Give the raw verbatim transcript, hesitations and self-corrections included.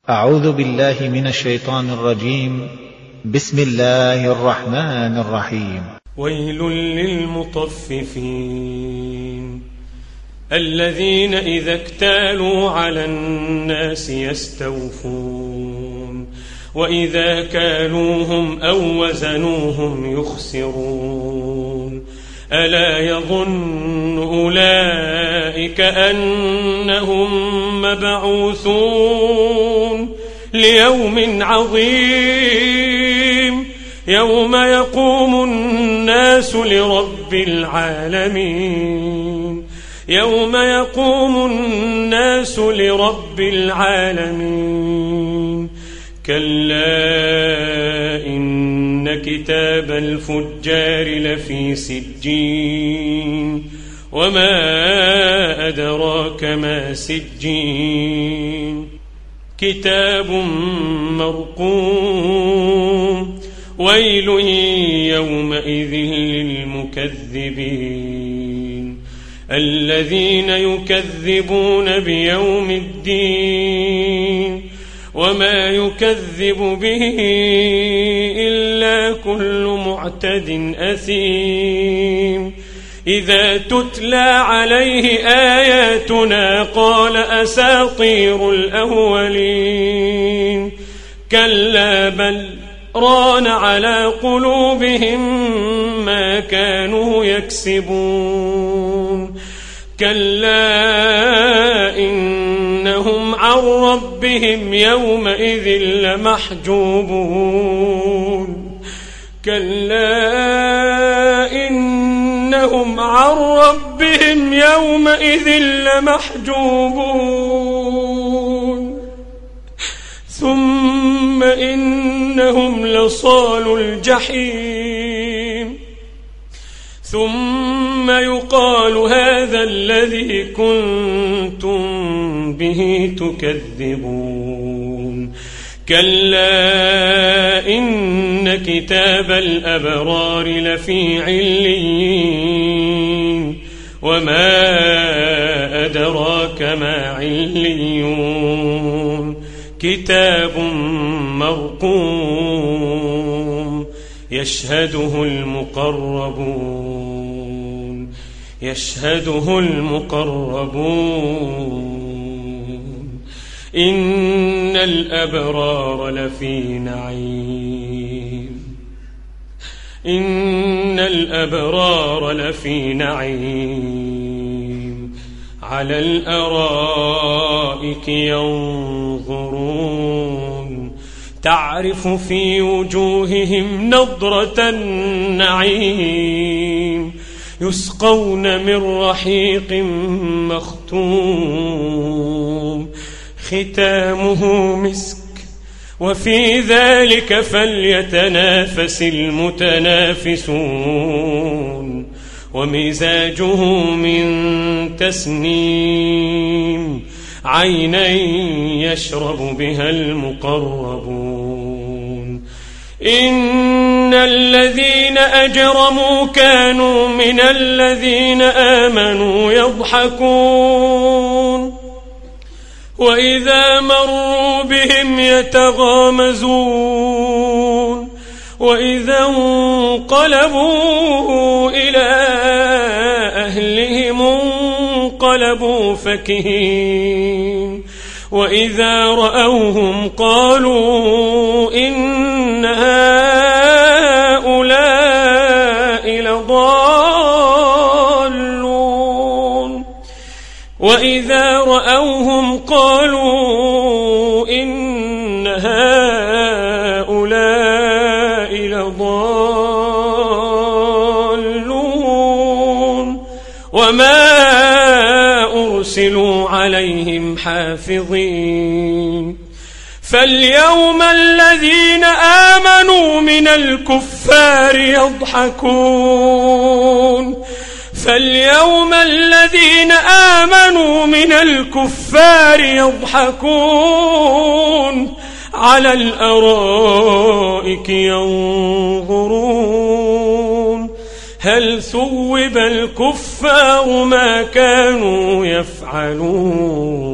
أعوذ بالله من الشيطان الرجيم. بسم الله الرحمن الرحيم. ويل للمطففين الذين إذا اكتالوا على الناس يستوفون وإذا كالوهم أو وزنوهم يخسرون ألا يظن أولئك أنهم مبعوثون ليوم عظيم يوم يقوم الناس لرب العالمين يوم يقوم الناس لرب العالمين كلا إن كتاب الفجار لفي سجين وما أدراك ما سجين كتاب مرقوم ويل يومئذ للمكذبين الذين يكذبون بيوم الدين وما يكذب به إلا كل معتد أثيم إذا تتلى عليه آياتنا قال أساطير الأولين كلا بل ران على قلوبهم ما كانوا يكسبون كلا إنهم عن ربهم يومئذ لمحجوبون كلا إنهم عن ربهم يومئذ لمحجوبون ثم إنهم لصالوا الجحيم ثم يقال هذا الذي كنتم به تكذبون كلا إن كتاب الأبرار لفي عليين وما أدراك ما عليون كتاب مرقوم يشهده المقربون يشهده المقربون إن الأبرار لفي نعيم إن الأبرار لفي نعيم على الأرائك ينظرون تعرف في وجوههم نضرة النعيم يسقون من رحيق مختوم ختامه مسك وفي ذلك فليتنافس المتنافسون ومزاجه من تسنيم عينا يشرب بها المقربون إن الذين أجرموا كانوا من الذين آمنوا يضحكون وإذا مروا بهم يتغامزون وإذا انقلبوا إلى أهلهم انقلبوا فكهين وإذا رأوهم قالوا إن هؤلاء لضالون وإذا رأوهم قالوا إن هؤلاء لضالون وما أرسلوا عليهم حافظين فاليوم الذين آمنوا من الكفار يضحكون فاليوم الذين آمنوا من الكفار يضحكون على الأرائك ينظرون هل ثوب الكفار ما كانوا يفعلون